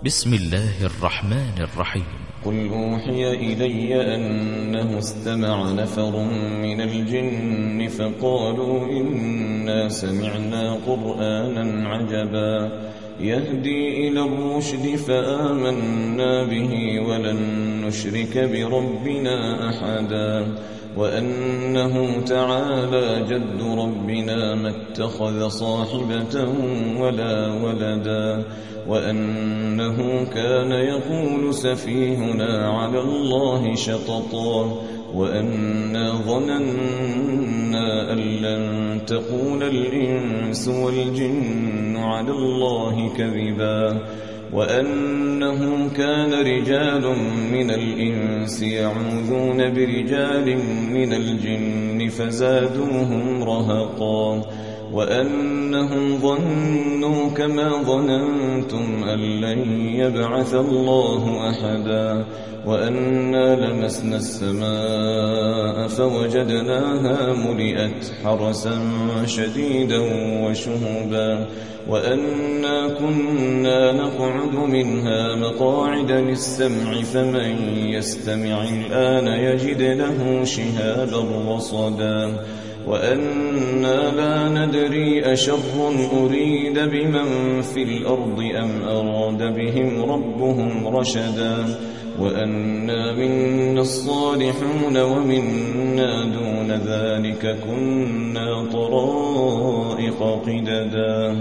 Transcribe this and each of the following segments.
بسم الله الرحمن الرحيم. قل أوحي إلي أنه استمع نفر من الجن فقالوا إنا سمعنا قرآنا عجبا يهدي إلى الرشد فآمنا به ولن نشرك بربنا أحدا وأنه تعالى جد ربنا ما اتخذ صاحبة ولا ولدا وأنه كان يقول سفيهنا على الله شططا وأنا ظننا أن لن تقول الإنس والجن على الله كذبا وأنه كان رجال من الإنس يعوذون برجال من الجن فزادوهم رهقا وأنهم ظنوا كما ظننتم أن لن يبعث الله أحدا وأنا لمسنا السماء فوجدناها ملئت حرسا شديدا وشهبا وأنا كنا نقعد منها مقاعد للسمع فمن يستمع الآن يجد له شهابا رصدا وأنا لا ندري أشر أريد بمن في الأرض أم أراد بهم ربهم رشدا وأنا منا الصالحون ومنا دون ذلك كنا طرائق قددا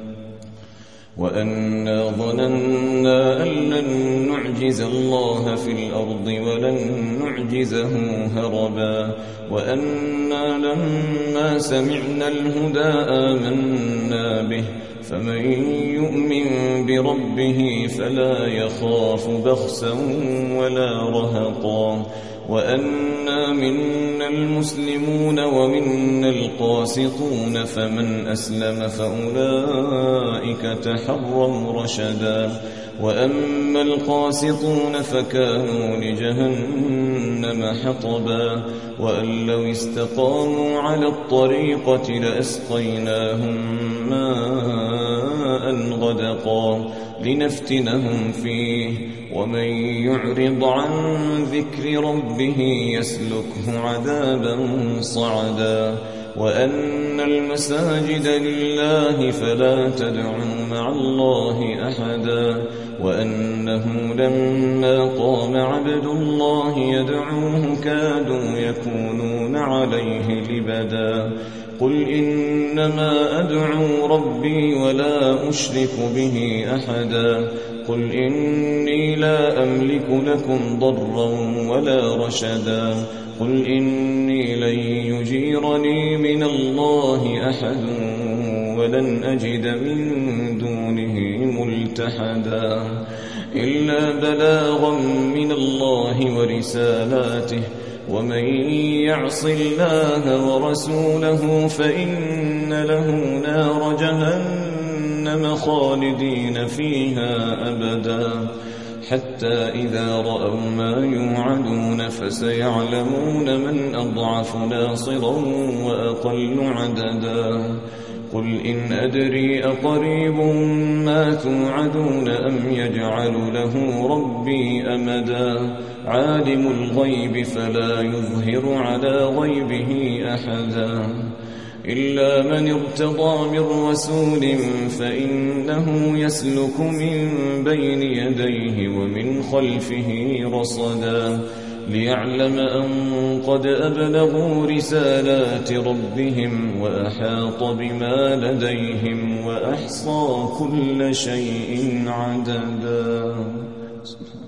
وأنا ظننا أن لن نعجز الله في الأرض ولن نعجزه هربا وأنا لما سمعنا الهدى آمنا به فمن يؤمن بربه فلا يخاف بخسا ولا رهقا وأنا منا المسلمون ومنا القاسطون فمن أسلم فأولئك تحروا رشدا وأما القاسطون فكانوا لجهنم حطبا وأن لو استقاموا على الطريقة لأسقيناهم ماء غدقا لنفتنهم فيه ومن يعرض عن ذكر ربه يسلكه عذابا صعدا وأن المساجد لله فلا تدعوا مع الله أحدا وأنه لما قام عبد الله يدعوه كادوا يكونون عليه لبدا قل إنما أدعو ربي ولا أشرك به أحدا قل إني لا أملك لكم ضرا ولا رشدا قل إني لن يجيرني من الله أحد ولن أجد من دونه ملتحدا إلا بلاغا من الله ورسالاته ومن يعص الله ورسوله فإن له نار جهنم خالدين فيها أبدا حتى إذا رأوا ما يوعدون فسيعلمون من أضعف ناصرا وأقل عددا قل إن أدري أقريب ما توعدون أم يجعل له ربي أمدا عالم الغيب فلا يظهر على غيبه أحدا إلا من ارتضى من رسول فإنه يسلك من بين يديه ومن خلفه رصدا ليعلم أن قد أبلغوا رسالات ربهم وأحاط بما لديهم وأحصى كل شيء عددا.